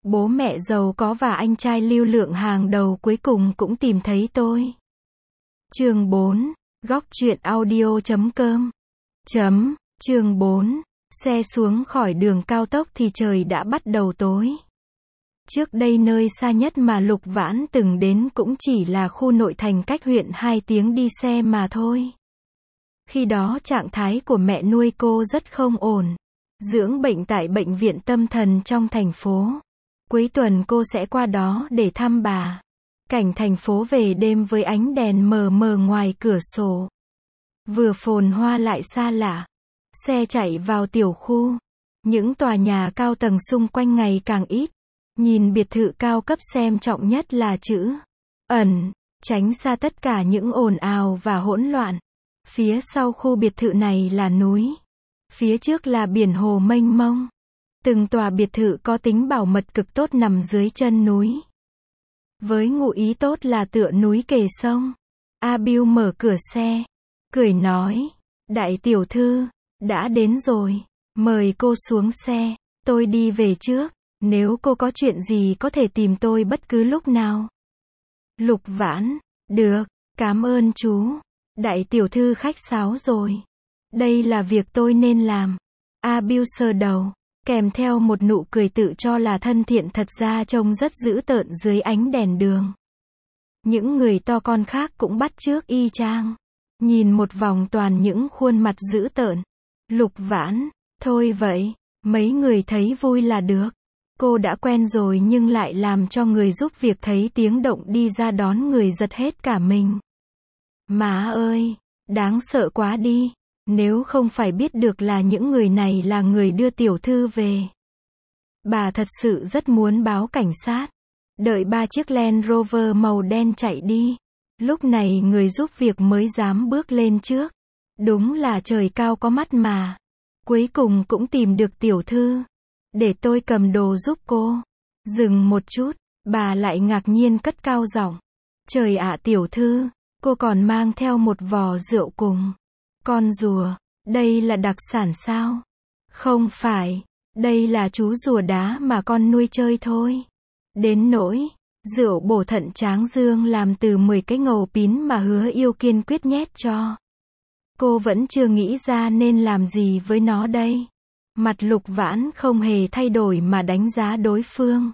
Bố mẹ giàu có và anh trai lưu lượng hàng đầu cuối cùng cũng tìm thấy tôi. Chương 4. Góc truyện audio.com. Chương 4. Xe xuống khỏi đường cao tốc thì trời đã bắt đầu tối. Trước đây nơi xa nhất mà Lục Vãn từng đến cũng chỉ là khu nội thành cách huyện 2 tiếng đi xe mà thôi. Khi đó trạng thái của mẹ nuôi cô rất không ổn. Dưỡng bệnh tại bệnh viện tâm thần trong thành phố. Cuối tuần cô sẽ qua đó để thăm bà. Cảnh thành phố về đêm với ánh đèn mờ mờ ngoài cửa sổ. Vừa phồn hoa lại xa lạ. Xe chạy vào tiểu khu. Những tòa nhà cao tầng xung quanh ngày càng ít. Nhìn biệt thự cao cấp xem trọng nhất là chữ ẩn, tránh xa tất cả những ồn ào và hỗn loạn. Phía sau khu biệt thự này là núi. Phía trước là biển hồ mênh mông. Từng tòa biệt thự có tính bảo mật cực tốt nằm dưới chân núi. Với ngụ ý tốt là tựa núi kề sông. A Biu mở cửa xe, cười nói, đại tiểu thư, đã đến rồi, mời cô xuống xe, tôi đi về trước, nếu cô có chuyện gì có thể tìm tôi bất cứ lúc nào. Lục Vãn, được, cảm ơn chú, đại tiểu thư khách sáo rồi. Đây là việc tôi nên làm. A Biu sờ đầu, kèm theo một nụ cười tự cho là thân thiện thật ra trông rất dữ tợn dưới ánh đèn đường. Những người to con khác cũng bắt chước y chang. Nhìn một vòng toàn những khuôn mặt dữ tợn. Lục Vãn, thôi vậy, mấy người thấy vui là được. Cô đã quen rồi nhưng lại làm cho người giúp việc thấy tiếng động đi ra đón người giật hết cả mình. Má ơi, đáng sợ quá đi. Nếu không phải biết được là những người này là người đưa tiểu thư về. Bà thật sự rất muốn báo cảnh sát. Đợi 3 chiếc Land Rover màu đen chạy đi. Lúc này người giúp việc mới dám bước lên trước. Đúng là trời cao có mắt mà. Cuối cùng cũng tìm được tiểu thư. Để tôi cầm đồ giúp cô. Dừng một chút, bà lại ngạc nhiên cất cao giọng. Trời ạ tiểu thư, cô còn mang theo một vò rượu cùng. Con rùa, đây là đặc sản sao? Không phải, đây là chú rùa đá mà con nuôi chơi thôi. Đến nỗi, rượu bổ thận tráng dương làm từ 10 cái ngầu pín mà hứa yêu kiên quyết nhét cho. Cô vẫn chưa nghĩ ra nên làm gì với nó đây. Mặt Lục Vãn không hề thay đổi mà đánh giá đối phương.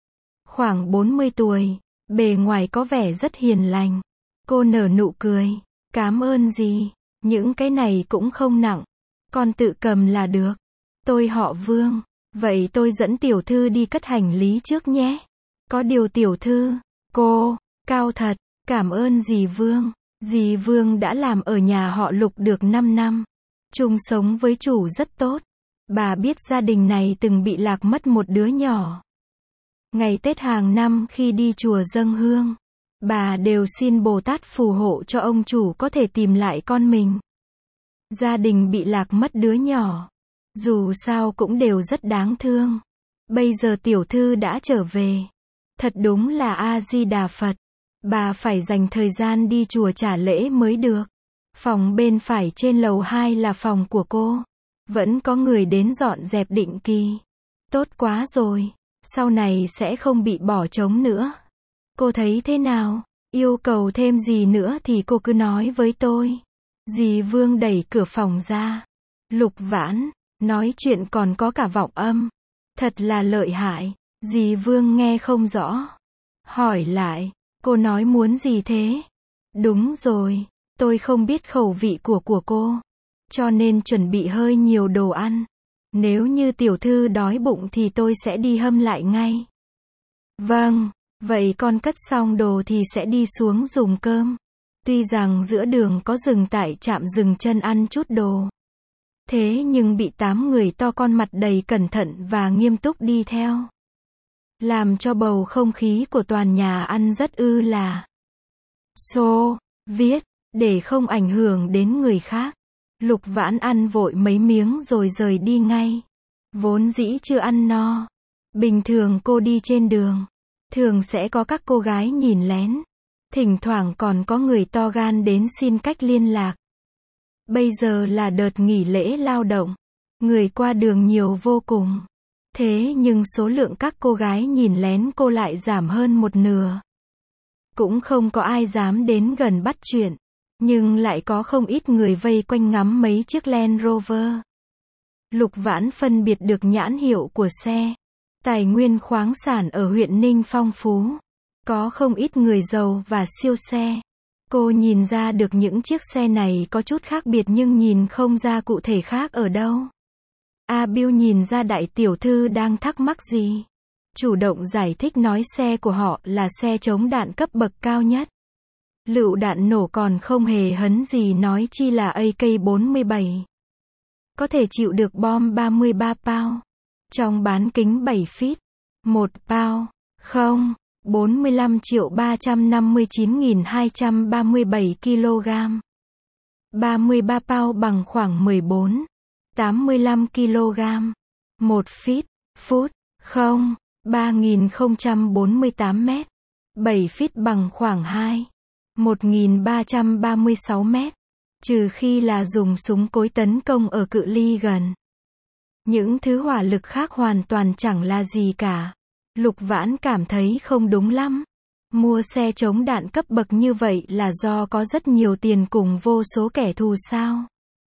Khoảng 40 tuổi, bề ngoài có vẻ rất hiền lành. Cô nở nụ cười, cảm ơn gì. Những cái này cũng không nặng. Con tự cầm là được. Tôi họ Vương. Vậy tôi dẫn tiểu thư đi cất hành lý trước nhé. Có điều tiểu thư, cô, cao thật, cảm ơn dì Vương. Dì Vương đã làm ở nhà họ Lục được 5 năm. Chung sống với chủ rất tốt. Bà biết gia đình này từng bị lạc mất một đứa nhỏ. Ngày Tết hàng năm khi đi chùa dâng hương, bà đều xin Bồ Tát phù hộ cho ông chủ có thể tìm lại con mình. Gia đình bị lạc mất đứa nhỏ. Dù sao cũng đều rất đáng thương. Bây giờ tiểu thư đã trở về. Thật đúng là A-di-đà Phật. Bà phải dành thời gian đi chùa trả lễ mới được. Phòng bên phải trên lầu 2 là phòng của cô. Vẫn có người đến dọn dẹp định kỳ. Tốt quá rồi. Sau này sẽ không bị bỏ trống nữa. Cô thấy thế nào? Yêu cầu thêm gì nữa thì cô cứ nói với tôi. Dì Vương đẩy cửa phòng ra. Lục Vãn, nói chuyện còn có cả vọng âm. Thật là lợi hại. Dì Vương nghe không rõ. Hỏi lại, cô nói muốn gì thế? Đúng rồi, tôi không biết khẩu vị của cô. Cho nên chuẩn bị hơi nhiều đồ ăn. Nếu như tiểu thư đói bụng thì tôi sẽ đi hâm lại ngay. Vâng, vậy con cất xong đồ thì sẽ đi xuống dùng cơm. Tuy rằng giữa đường có dừng tại trạm dừng chân ăn chút đồ. Thế nhưng bị 8 người to con mặt đầy cẩn thận và nghiêm túc đi theo. Làm cho bầu không khí của toàn nhà ăn rất là xô viết, để không ảnh hưởng đến người khác. Lục Vãn ăn vội mấy miếng rồi rời đi ngay. Vốn dĩ chưa ăn no. Bình thường cô đi trên đường, thường sẽ có các cô gái nhìn lén. Thỉnh thoảng còn có người to gan đến xin cách liên lạc. Bây giờ là đợt nghỉ lễ lao động. Người qua đường nhiều vô cùng. Thế nhưng số lượng các cô gái nhìn lén cô lại giảm hơn một nửa. Cũng không có ai dám đến gần bắt chuyện. Nhưng lại có không ít người vây quanh ngắm mấy chiếc Land Rover. Lục Vãn phân biệt được nhãn hiệu của xe. Tài nguyên khoáng sản ở huyện Ninh phong phú. Có không ít người giàu và siêu xe. Cô nhìn ra được những chiếc xe này có chút khác biệt nhưng nhìn không ra cụ thể khác ở đâu. A Bill nhìn ra đại tiểu thư đang thắc mắc gì. Chủ động giải thích nói xe của họ là xe chống đạn cấp bậc cao nhất. Lựu đạn nổ còn không hề hấn gì nói chi là AK-47. Có thể chịu được bom 33 pound. Trong bán kính 7 feet. 1 pound. Không. 45.359.237 kg. 33 pound bằng khoảng 14,85 kg. 1 feet. Foot. Không. 3048 mét. 7 feet bằng khoảng 1.336 mét. Trừ khi là dùng súng cối tấn công ở cự ly gần. Những thứ hỏa lực khác hoàn toàn chẳng là gì cả. Lục Vãn cảm thấy không đúng lắm. Mua xe chống đạn cấp bậc như vậy là do có rất nhiều tiền cùng vô số kẻ thù sao?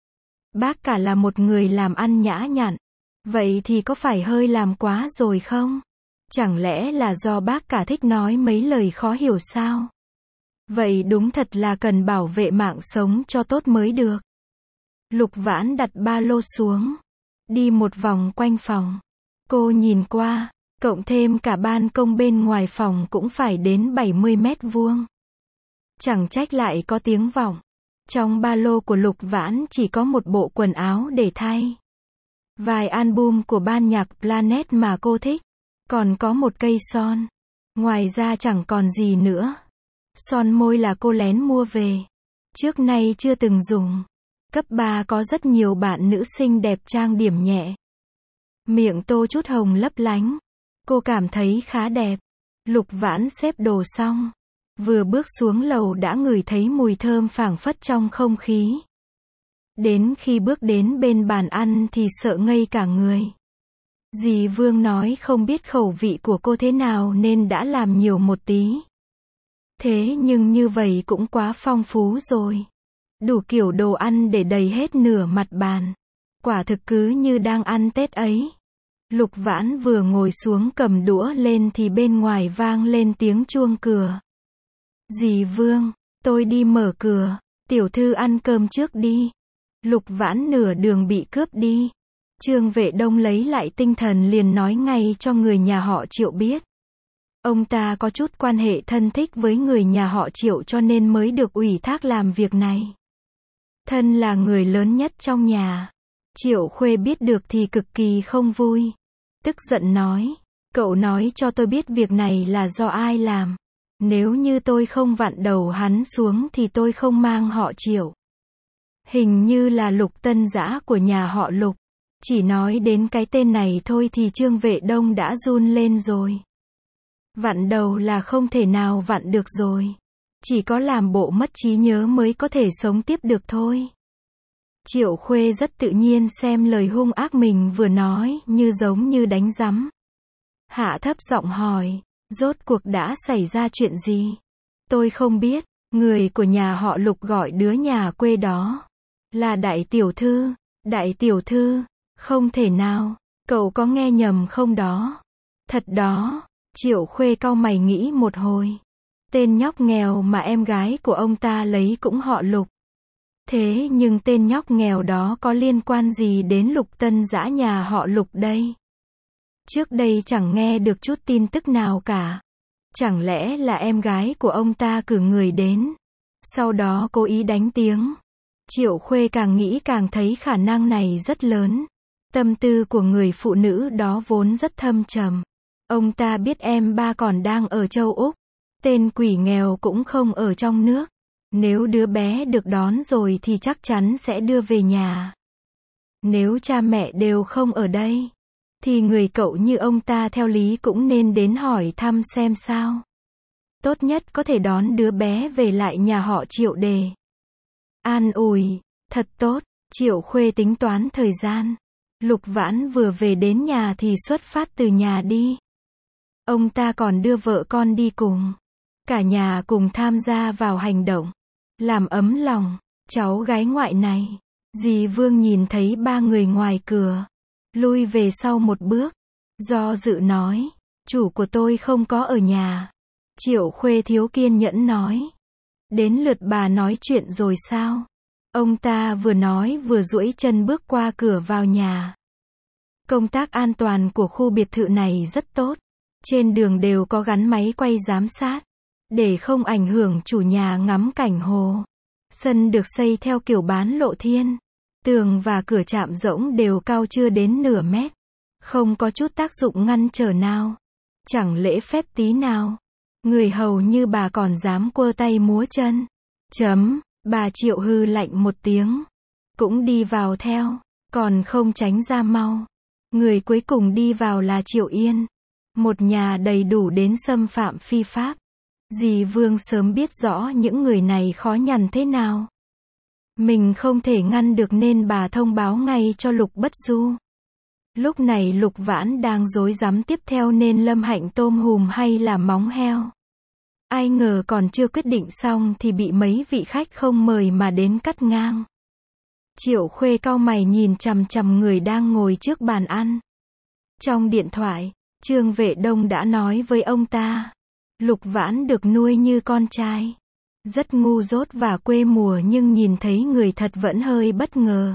Bác cả là một người làm ăn nhã nhặn. Vậy thì có phải hơi làm quá rồi không? Chẳng lẽ là do bác cả thích nói mấy lời khó hiểu sao? Vậy đúng thật là cần bảo vệ mạng sống cho tốt mới được. Lục Vãn đặt ba lô xuống. Đi một vòng quanh phòng. Cô nhìn qua, cộng thêm cả ban công bên ngoài phòng cũng phải đến 70 mét vuông. Chẳng trách lại có tiếng vọng. Trong ba lô của Lục Vãn chỉ có một bộ quần áo để thay. Vài album của ban nhạc Planet mà cô thích. Còn có một cây son. Ngoài ra chẳng còn gì nữa. Son môi là cô lén mua về. Trước nay chưa từng dùng. Cấp 3 có rất nhiều bạn nữ xinh đẹp trang điểm nhẹ. Miệng tô chút hồng lấp lánh. Cô cảm thấy khá đẹp. Lục Vãn xếp đồ xong. Vừa bước xuống lầu đã ngửi thấy mùi thơm phảng phất trong không khí. Đến khi bước đến bên bàn ăn thì sợ ngây cả người. Dì Vương nói không biết khẩu vị của cô thế nào nên đã làm nhiều một tí. Thế nhưng như vậy cũng quá phong phú rồi. Đủ kiểu đồ ăn để đầy hết nửa mặt bàn. Quả thực cứ như đang ăn Tết ấy. Lục Vãn vừa ngồi xuống cầm đũa lên thì bên ngoài vang lên tiếng chuông cửa. Dì Vương, tôi đi mở cửa. Tiểu thư ăn cơm trước đi. Lục Vãn nửa đường bị cướp đi. Trương Vệ Đông lấy lại tinh thần liền nói ngay cho người nhà họ Triệu biết. Ông ta có chút quan hệ thân thích với người nhà họ Triệu cho nên mới được ủy thác làm việc này. Thân là người lớn nhất trong nhà. Triệu Khuê biết được thì cực kỳ không vui. Tức giận nói, cậu nói cho tôi biết việc này là do ai làm. Nếu như tôi không vặn đầu hắn xuống thì tôi không mang họ Triệu. Hình như là Lục Tân Dã của nhà họ Lục. Chỉ nói đến cái tên này thôi thì Trương Vệ Đông đã run lên rồi. Vặn đầu là không thể nào vặn được rồi. Chỉ có làm bộ mất trí nhớ mới có thể sống tiếp được thôi. Triệu Khuê rất tự nhiên xem lời hung ác mình vừa nói như giống như đánh rắm. Hạ thấp giọng hỏi, rốt cuộc đã xảy ra chuyện gì? Tôi không biết, người của nhà họ Lục gọi đứa nhà quê đó là đại tiểu thư. Đại tiểu thư, không thể nào, cậu có nghe nhầm không đó? Thật đó. Triệu Khuê cau mày nghĩ một hồi. Tên nhóc nghèo mà em gái của ông ta lấy cũng họ Lục. Thế nhưng tên nhóc nghèo đó có liên quan gì đến Lục Tân Dã nhà họ Lục đây? Trước đây chẳng nghe được chút tin tức nào cả. Chẳng lẽ là em gái của ông ta cử người đến, sau đó cố ý đánh tiếng? Triệu Khuê càng nghĩ càng thấy khả năng này rất lớn. Tâm tư của người phụ nữ đó vốn rất thâm trầm. Ông ta biết em ba còn đang ở châu Úc. Tên quỷ nghèo cũng không ở trong nước. Nếu đứa bé được đón rồi thì chắc chắn sẽ đưa về nhà. Nếu cha mẹ đều không ở đây, thì người cậu như ông ta theo lý cũng nên đến hỏi thăm xem sao. Tốt nhất có thể đón đứa bé về lại nhà họ Triệu để an ủi. Thật tốt. Triệu Khuê tính toán thời gian. Lục Vãn vừa về đến nhà thì xuất phát từ nhà đi. Ông ta còn đưa vợ con đi cùng. Cả nhà cùng tham gia vào hành động. Làm ấm lòng cháu gái ngoại này. Dì Vương nhìn thấy ba người ngoài cửa. Lui về sau một bước. Do dự nói. Chủ của tôi không có ở nhà. Triệu Khuê thiếu kiên nhẫn nói. Đến lượt bà nói chuyện rồi sao? Ông ta vừa nói vừa duỗi chân bước qua cửa vào nhà. Công tác an toàn của khu biệt thự này rất tốt. Trên đường đều có gắn máy quay giám sát. Để không ảnh hưởng chủ nhà ngắm cảnh hồ. Sân được xây theo kiểu bán lộ thiên. Tường và cửa chạm rỗng đều cao chưa đến nửa mét. Không có chút tác dụng ngăn trở nào. Chẳng lễ phép tí nào. Người hầu như bà còn dám quơ tay múa chân. Bà Triệu hư lạnh một tiếng. Cũng đi vào theo. Còn không tránh ra mau. Người cuối cùng đi vào là Triệu Yên. Một nhà đầy đủ đến xâm phạm phi pháp. Dì Vương sớm biết rõ những người này khó nhằn thế nào. Mình không thể ngăn được nên bà thông báo ngay cho Lục Bất Du. Lúc này Lục Vãn đang rối rắm tiếp theo nên lâm hạnh tôm hùm hay là móng heo. Ai ngờ còn chưa quyết định xong thì bị mấy vị khách không mời mà đến cắt ngang. Triệu Khuê cau mày nhìn chằm chằm người đang ngồi trước bàn ăn. Trong điện thoại, Trương Vệ Đông đã nói với ông ta. Lục Vãn được nuôi như con trai. Rất ngu dốt và quê mùa nhưng nhìn thấy người thật vẫn hơi bất ngờ.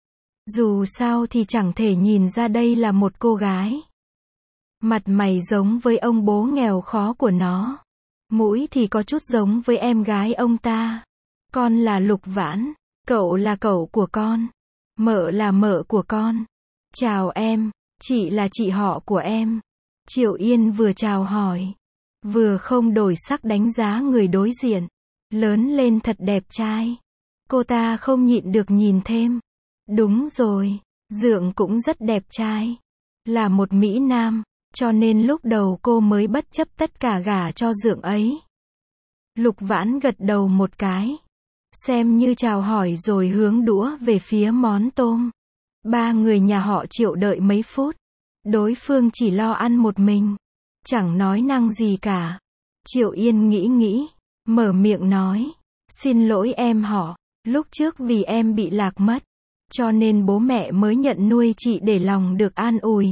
Dù sao thì chẳng thể nhìn ra đây là một cô gái. Mặt mày giống với ông bố nghèo khó của nó. Mũi thì có chút giống với em gái ông ta. Con là Lục Vãn. Cậu là cậu của con. Mợ là mợ của con. Chào em. Chị là chị họ của em. Triệu Yên vừa chào hỏi. Vừa không đổi sắc đánh giá người đối diện. Lớn lên thật đẹp trai. Cô ta không nhịn được nhìn thêm. Đúng rồi. Dượng cũng rất đẹp trai. Là một Mỹ Nam. Cho nên lúc đầu cô mới bất chấp tất cả gả cho Dượng ấy. Lục Vãn gật đầu một cái. Xem như chào hỏi rồi hướng đũa về phía món tôm. Ba người nhà họ Triệu đợi mấy phút. Đối phương chỉ lo ăn một mình. Chẳng nói năng gì cả. Triệu Yên nghĩ. Mở miệng nói. Xin lỗi em họ. Lúc trước vì em bị lạc mất. Cho nên bố mẹ mới nhận nuôi chị để lòng được an ủi.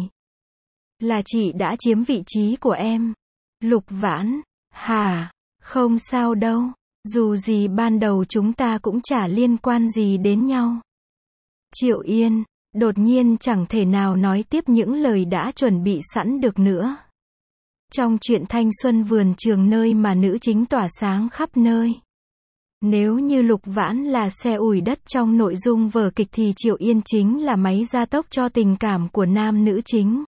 Là chị đã chiếm vị trí của em. Lục Vãn. Hả? Không sao đâu. Dù gì ban đầu chúng ta cũng chả liên quan gì đến nhau. Triệu Yên. Đột nhiên chẳng thể nào nói tiếp những lời đã chuẩn bị sẵn được nữa. Trong chuyện thanh xuân vườn trường nơi mà nữ chính tỏa sáng khắp nơi. Nếu như Lục Vãn là xe ủi đất trong nội dung vở kịch thì Triệu Yên chính là máy gia tốc cho tình cảm của nam nữ chính.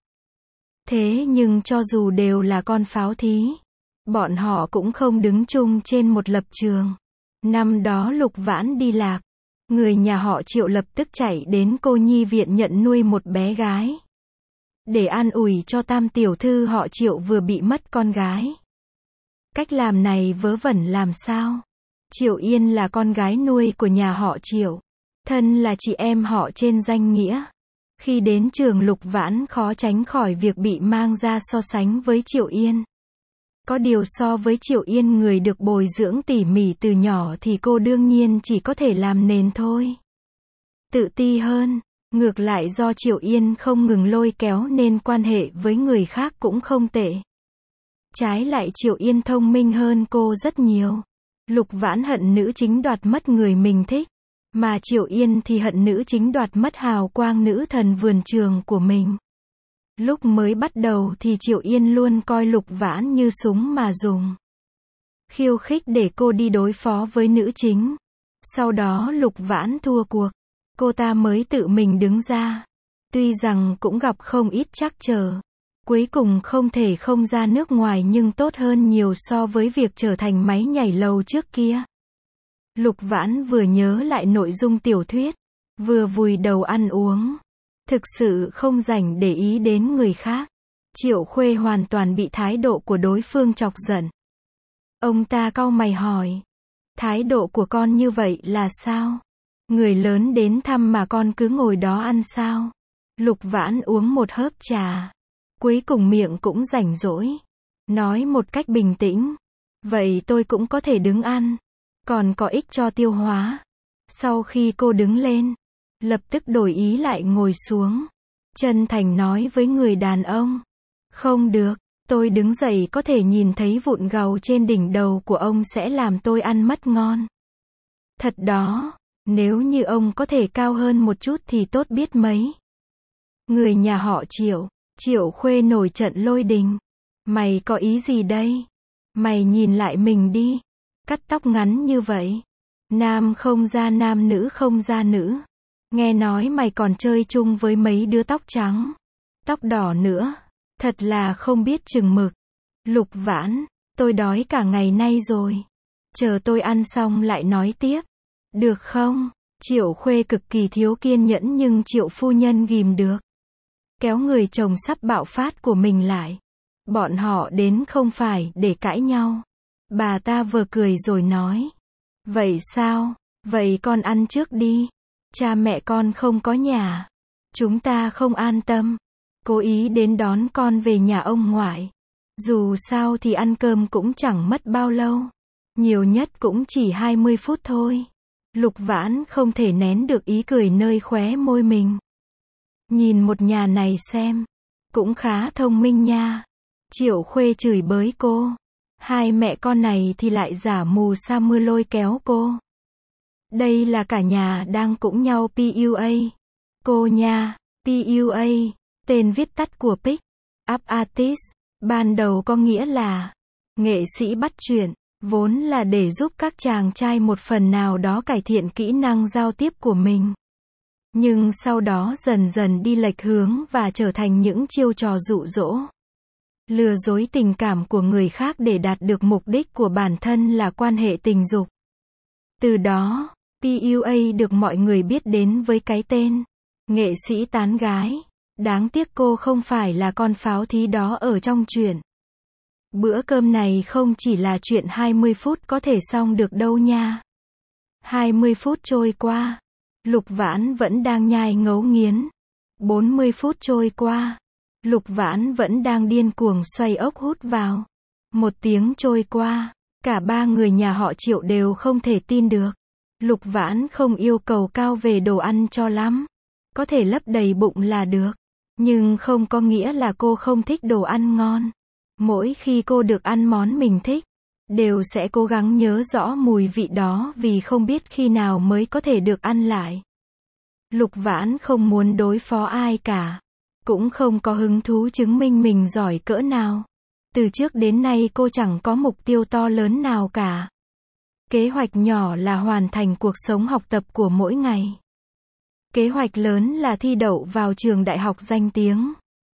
Thế nhưng cho dù đều là con pháo thí, bọn họ cũng không đứng chung trên một lập trường. Năm đó Lục Vãn đi lạc. Người nhà họ Triệu lập tức chạy đến cô nhi viện nhận nuôi một bé gái. Để an ủi cho tam tiểu thư họ Triệu vừa bị mất con gái. Cách làm này vớ vẩn làm sao? Triệu Yên là con gái nuôi của nhà họ Triệu. Thân là chị em họ trên danh nghĩa. Khi đến trường Lục Vãn khó tránh khỏi việc bị mang ra so sánh với Triệu Yên. Có điều so với Triệu Yên người được bồi dưỡng tỉ mỉ từ nhỏ thì cô đương nhiên chỉ có thể làm nền thôi. Tự ti hơn. Ngược lại do Triệu Yên không ngừng lôi kéo nên quan hệ với người khác cũng không tệ. Trái lại Triệu Yên thông minh hơn cô rất nhiều. Lục Vãn hận nữ chính đoạt mất người mình thích. Mà Triệu Yên thì hận nữ chính đoạt mất hào quang nữ thần vườn trường của mình. Lúc mới bắt đầu thì Triệu Yên luôn coi Lục Vãn như súng mà dùng. Khiêu khích để cô đi đối phó với nữ chính. Sau đó Lục Vãn thua cuộc. Cô ta mới tự mình đứng ra. Tuy rằng cũng gặp không ít trắc trở. Cuối cùng không thể không ra nước ngoài nhưng tốt hơn nhiều so với việc trở thành máy nhảy lầu trước kia. Lục Vãn vừa nhớ lại nội dung tiểu thuyết. Vừa vùi đầu ăn uống. Thực sự không rảnh để ý đến người khác. Triệu Khuê hoàn toàn bị thái độ của đối phương chọc giận. Ông ta cau mày hỏi. Thái độ của con như vậy là sao? Người lớn đến thăm mà con cứ ngồi đó ăn sao? Lục Vãn uống một hớp trà. Cuối cùng miệng cũng rảnh rỗi. Nói một cách bình tĩnh. Vậy tôi cũng có thể đứng ăn. Còn có ích cho tiêu hóa. Sau khi cô đứng lên, lập tức đổi ý lại ngồi xuống. Chân thành nói với người đàn ông. Không được, tôi đứng dậy có thể nhìn thấy vụn gầu trên đỉnh đầu của ông sẽ làm tôi ăn mất ngon. Thật đó, nếu như ông có thể cao hơn một chút thì tốt biết mấy. Người nhà họ Triệu, Triệu Khuê nổi trận lôi đình. Mày có ý gì đây? Mày nhìn lại mình đi. Cắt tóc ngắn như vậy. Nam không ra nam, nữ không ra nữ. Nghe nói mày còn chơi chung với mấy đứa tóc trắng, tóc đỏ nữa. Thật là không biết chừng mực. Lục Vãn, tôi đói cả ngày nay rồi. Chờ tôi ăn xong lại nói tiếp. Được không? Triệu Khuê cực kỳ thiếu kiên nhẫn nhưng Triệu phu nhân ghìm được. Kéo người chồng sắp bạo phát của mình lại. Bọn họ đến không phải để cãi nhau. Bà ta vừa cười rồi nói. Vậy sao? Vậy con ăn trước đi. Cha mẹ con không có nhà. Chúng ta không an tâm. Cố ý đến đón con về nhà ông ngoại. Dù sao thì ăn cơm cũng chẳng mất bao lâu. Nhiều nhất cũng chỉ 20 phút thôi. Lục Vãn không thể nén được ý cười nơi khóe môi mình. Nhìn một nhà này xem. Cũng khá thông minh nha. Triệu Khuê chửi bới cô. Hai mẹ con này thì lại giả mù sa mưa lôi kéo cô. Đây là cả nhà đang cũng nhau PUA. Cô nha, PUA, tên viết tắt của Pick Up Artist, ban đầu có nghĩa là nghệ sĩ bắt chuyện, vốn là để giúp các chàng trai một phần nào đó cải thiện kỹ năng giao tiếp của mình. Nhưng sau đó dần dần đi lệch hướng và trở thành những chiêu trò dụ dỗ, lừa dối tình cảm của người khác để đạt được mục đích của bản thân là quan hệ tình dục. Từ đó, PUA được mọi người biết đến với cái tên nghệ sĩ tán gái. Đáng tiếc cô không phải là con pháo thí đó ở trong truyện. Bữa cơm này không chỉ là chuyện 20 phút có thể xong được đâu nha. 20 phút trôi qua, Lục Vãn vẫn đang nhai ngấu nghiến. 40 phút trôi qua, Lục Vãn vẫn đang điên cuồng xoay ốc hút vào. 1 tiếng trôi qua, cả ba người nhà họ Triệu đều không thể tin được. Lục Vãn không yêu cầu cao về đồ ăn cho lắm. Có thể lấp đầy bụng là được. Nhưng không có nghĩa là cô không thích đồ ăn ngon. Mỗi khi cô được ăn món mình thích, đều sẽ cố gắng nhớ rõ mùi vị đó vì không biết khi nào mới có thể được ăn lại. Lục Vãn không muốn đối phó ai cả. Cũng không có hứng thú chứng minh mình giỏi cỡ nào. Từ trước đến nay cô chẳng có mục tiêu to lớn nào cả. Kế hoạch nhỏ là hoàn thành cuộc sống học tập của mỗi ngày. Kế hoạch lớn là thi đậu vào trường đại học danh tiếng.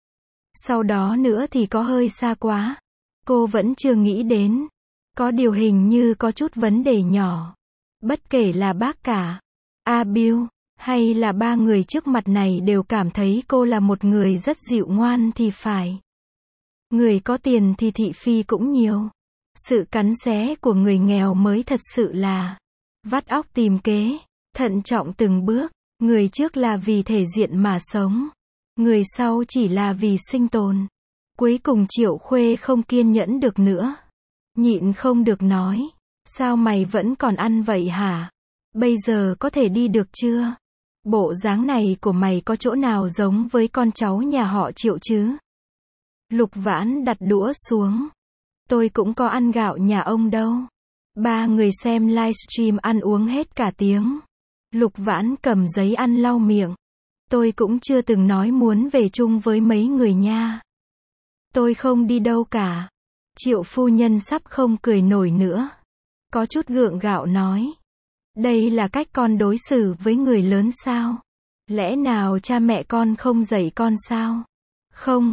Sau đó nữa thì có hơi xa quá. Cô vẫn chưa nghĩ đến. Có điều hình như có chút vấn đề nhỏ. Bất kể là bác cả, A Bill, hay là ba người trước mặt này đều cảm thấy cô là một người rất dịu ngoan thì phải. Người có tiền thì thị phi cũng nhiều. Sự cắn xé của người nghèo mới thật sự là vắt óc tìm kế, thận trọng từng bước. Người trước là vì thể diện mà sống. Người sau chỉ là vì sinh tồn. Cuối cùng Triệu Khuê không kiên nhẫn được nữa. Nhịn không được nói. Sao mày vẫn còn ăn vậy hả? Bây giờ có thể đi được chưa? Bộ dáng này của mày có chỗ nào giống với con cháu nhà họ Triệu chứ? Lục Vãn đặt đũa xuống. Tôi cũng có ăn gạo nhà ông đâu. Ba người xem livestream ăn uống hết cả tiếng. Lục Vãn cầm giấy ăn lau miệng. Tôi cũng chưa từng nói muốn về chung với mấy người nha. Tôi không đi đâu cả. Triệu phu nhân sắp không cười nổi nữa. Có chút gượng gạo nói. Đây là cách con đối xử với người lớn sao? Lẽ nào cha mẹ con không dạy con sao? Không.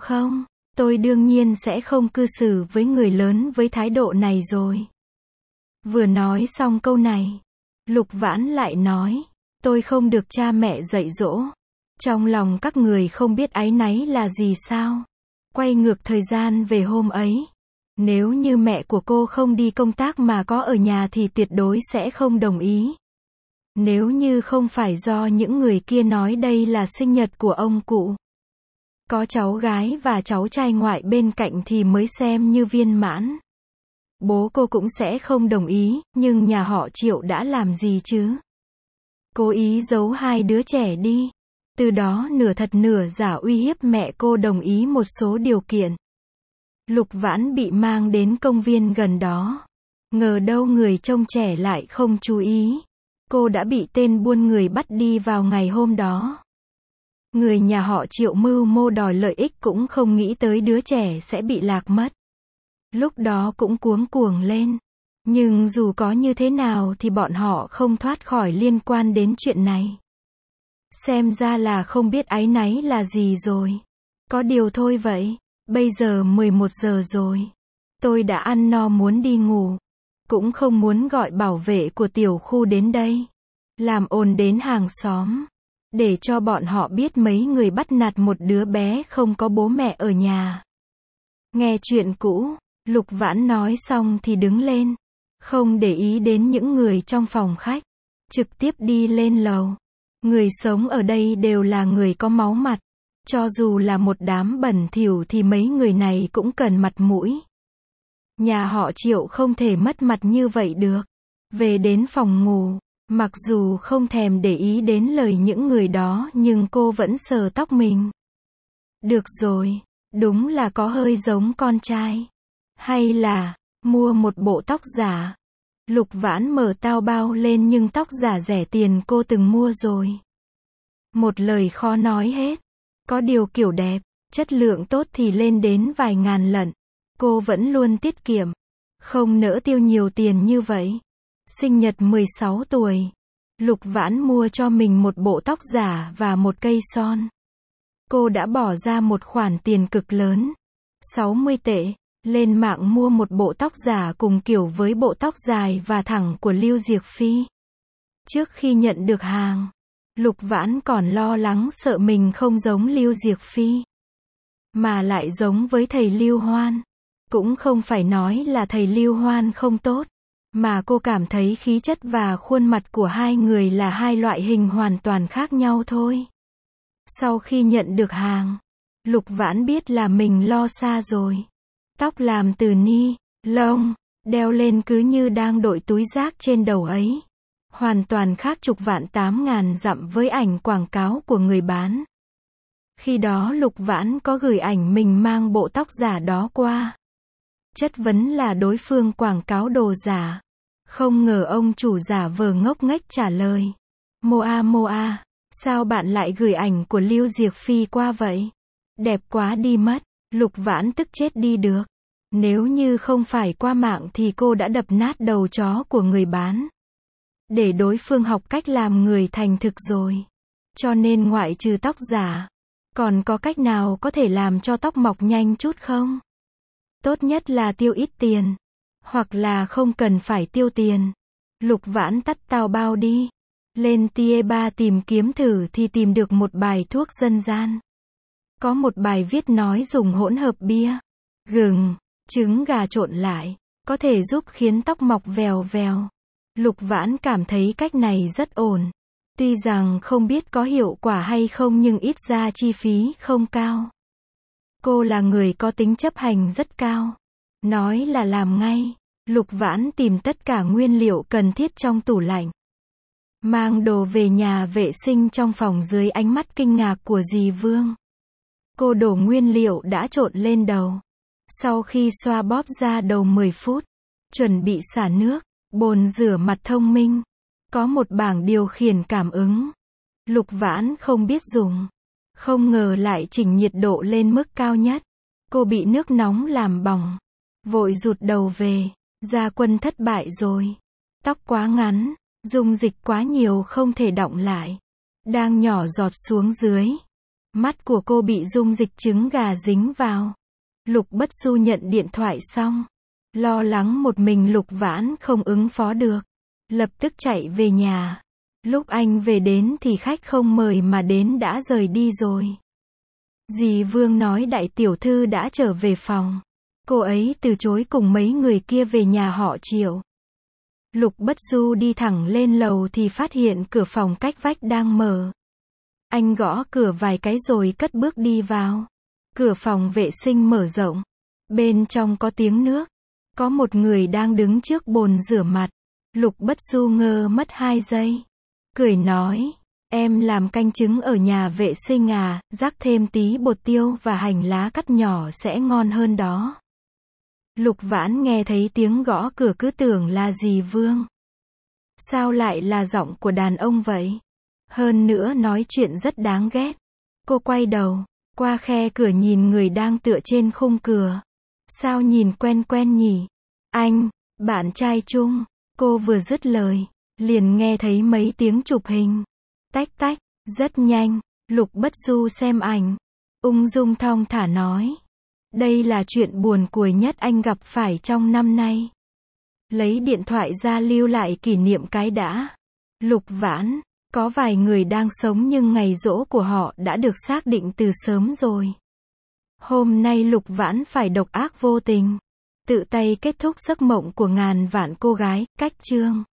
Tôi đương nhiên sẽ không cư xử với người lớn với thái độ này rồi. Vừa nói xong câu này, Lục Vãn lại nói. Tôi không được cha mẹ dạy dỗ. Trong lòng các người không biết áy náy là gì sao? Quay ngược thời gian về hôm ấy. Nếu như mẹ của cô không đi công tác mà có ở nhà thì tuyệt đối sẽ không đồng ý. Nếu như không phải do những người kia nói đây là sinh nhật của ông cụ, có cháu gái và cháu trai ngoại bên cạnh thì mới xem như viên mãn. Bố cô cũng sẽ không đồng ý, nhưng nhà họ Triệu đã làm gì chứ? Cố ý giấu hai đứa trẻ đi. Từ đó nửa thật nửa giả uy hiếp mẹ cô đồng ý một số điều kiện. Lục Vãn bị mang đến công viên gần đó. Ngờ đâu người trông trẻ lại không chú ý. Cô đã bị tên buôn người bắt đi vào ngày hôm đó. Người nhà họ Triệu mưu mô đòi lợi ích cũng không nghĩ tới đứa trẻ sẽ bị lạc mất. Lúc đó cũng cuống cuồng lên. Nhưng dù có như thế nào thì bọn họ không thoát khỏi liên quan đến chuyện này. Xem ra là không biết áy náy là gì rồi. Có điều thôi vậy. Bây giờ 11 giờ rồi. Tôi đã ăn no muốn đi ngủ. Cũng không muốn gọi bảo vệ của tiểu khu đến đây. Làm ồn đến hàng xóm. Để cho bọn họ biết mấy người bắt nạt một đứa bé không có bố mẹ ở nhà. Nghe chuyện cũ, Lục Vãn nói xong thì đứng lên. Không để ý đến những người trong phòng khách. Trực tiếp đi lên lầu. Người sống ở đây đều là người có máu mặt. Cho dù là một đám bẩn thỉu thì mấy người này cũng cần mặt mũi. Nhà họ Triệu không thể mất mặt như vậy được. Về đến phòng ngủ, mặc dù không thèm để ý đến lời những người đó nhưng cô vẫn sờ tóc mình. Được rồi, đúng là có hơi giống con trai. Hay là, mua một bộ tóc giả. Lục Vãn mở tao bao lên nhưng tóc giả rẻ tiền cô từng mua rồi. Một lời khó nói hết. Có điều kiểu đẹp, chất lượng tốt thì lên đến vài ngàn lận. Cô vẫn luôn tiết kiệm. Không nỡ tiêu nhiều tiền như vậy. Sinh nhật 16 tuổi. Lục Vãn mua cho mình một bộ tóc giả và một cây son. Cô đã bỏ ra một khoản tiền cực lớn. 60 tệ. Lên mạng mua một bộ tóc giả cùng kiểu với bộ tóc dài và thẳng của Lưu Diệc Phi. Trước khi nhận được hàng, Lục Vãn còn lo lắng sợ mình không giống Lưu Diệc Phi. Mà lại giống với thầy Lưu Hoan. Cũng không phải nói là thầy Lưu Hoan không tốt. Mà cô cảm thấy khí chất và khuôn mặt của hai người là hai loại hình hoàn toàn khác nhau thôi. Sau khi nhận được hàng, Lục Vãn biết là mình lo xa rồi. Tóc làm từ ni lông, đeo lên cứ như đang đội túi rác trên đầu ấy. Hoàn toàn khác chục vạn 8.000 dặm với ảnh quảng cáo của người bán. Khi đó Lục Vãn có gửi ảnh mình mang bộ tóc giả đó qua. Chất vấn là đối phương quảng cáo đồ giả. Không ngờ ông chủ giả vờ ngốc nghếch trả lời. Moa, sao bạn lại gửi ảnh của Lưu Diệc Phi qua vậy? Đẹp quá đi mất. Lục Vãn tức chết đi được. Nếu như không phải qua mạng thì cô đã đập nát đầu chó của người bán. Để đối phương học cách làm người thành thực rồi. Cho nên ngoại trừ tóc giả, còn có cách nào có thể làm cho tóc mọc nhanh chút không? Tốt nhất là tiêu ít tiền. Hoặc là không cần phải tiêu tiền. Lục Vãn tắt tao bao đi. Lên Tie3 tìm kiếm thử thì tìm được một bài thuốc dân gian. Có một bài viết nói dùng hỗn hợp bia, gừng, trứng gà trộn lại, có thể giúp khiến tóc mọc vèo vèo. Lục Vãn cảm thấy cách này rất ổn. Tuy rằng không biết có hiệu quả hay không nhưng ít ra chi phí không cao. Cô là người có tính chấp hành rất cao. Nói là làm ngay. Lục Vãn tìm tất cả nguyên liệu cần thiết trong tủ lạnh. Mang đồ về nhà vệ sinh trong phòng dưới ánh mắt kinh ngạc của dì Vương. Cô đổ nguyên liệu đã trộn lên đầu. Sau khi xoa bóp ra đầu 10 phút, chuẩn bị xả nước, bồn rửa mặt thông minh. Có một bảng điều khiển cảm ứng. Lục Vãn không biết dùng. Không ngờ lại chỉnh nhiệt độ lên mức cao nhất. Cô bị nước nóng làm bỏng. Vội rụt đầu về. Gia quân thất bại rồi. Tóc quá ngắn, dung dịch quá nhiều không thể đọng lại. Đang nhỏ giọt xuống dưới. Mắt của cô bị dung dịch trứng gà dính vào. Lục Bất Du nhận điện thoại xong. Lo lắng một mình Lục Vãn không ứng phó được. Lập tức chạy về nhà. Lúc anh về đến thì khách không mời mà đến đã rời đi rồi. Dì Vương nói đại tiểu thư đã trở về phòng. Cô ấy từ chối cùng mấy người kia về nhà họ Triệu. Lục Bất Du đi thẳng lên lầu thì phát hiện cửa phòng cách vách đang mở. Anh gõ cửa vài cái rồi cất bước đi vào. Cửa phòng vệ sinh mở rộng. Bên trong có tiếng nước. Có một người đang đứng trước bồn rửa mặt. Lục Bất Du ngơ mất 2 giây. Cười nói, em làm canh trứng ở nhà vệ sinh à, rắc thêm tí bột tiêu và hành lá cắt nhỏ sẽ ngon hơn đó. Lục Vãn nghe thấy tiếng gõ cửa cứ tưởng là dì Vương. Sao lại là giọng của đàn ông vậy? Hơn nữa nói chuyện rất đáng ghét. Cô quay đầu, qua khe cửa nhìn người đang tựa trên khung cửa. Sao nhìn quen quen nhỉ? Anh, bạn trai chung. Cô vừa dứt lời, liền nghe thấy mấy tiếng chụp hình. Tách tách, rất nhanh. Lục Bất Du xem ảnh, ung dung thong thả nói. Đây là chuyện buồn cuối nhất anh gặp phải trong năm nay. Lấy điện thoại ra lưu lại kỷ niệm cái đã. Lục Vãn, có vài người đang sống nhưng ngày giỗ của họ đã được xác định từ sớm rồi. Hôm nay Lục Vãn phải độc ác vô tình. Tự tay kết thúc giấc mộng của ngàn vạn cô gái, cách chương.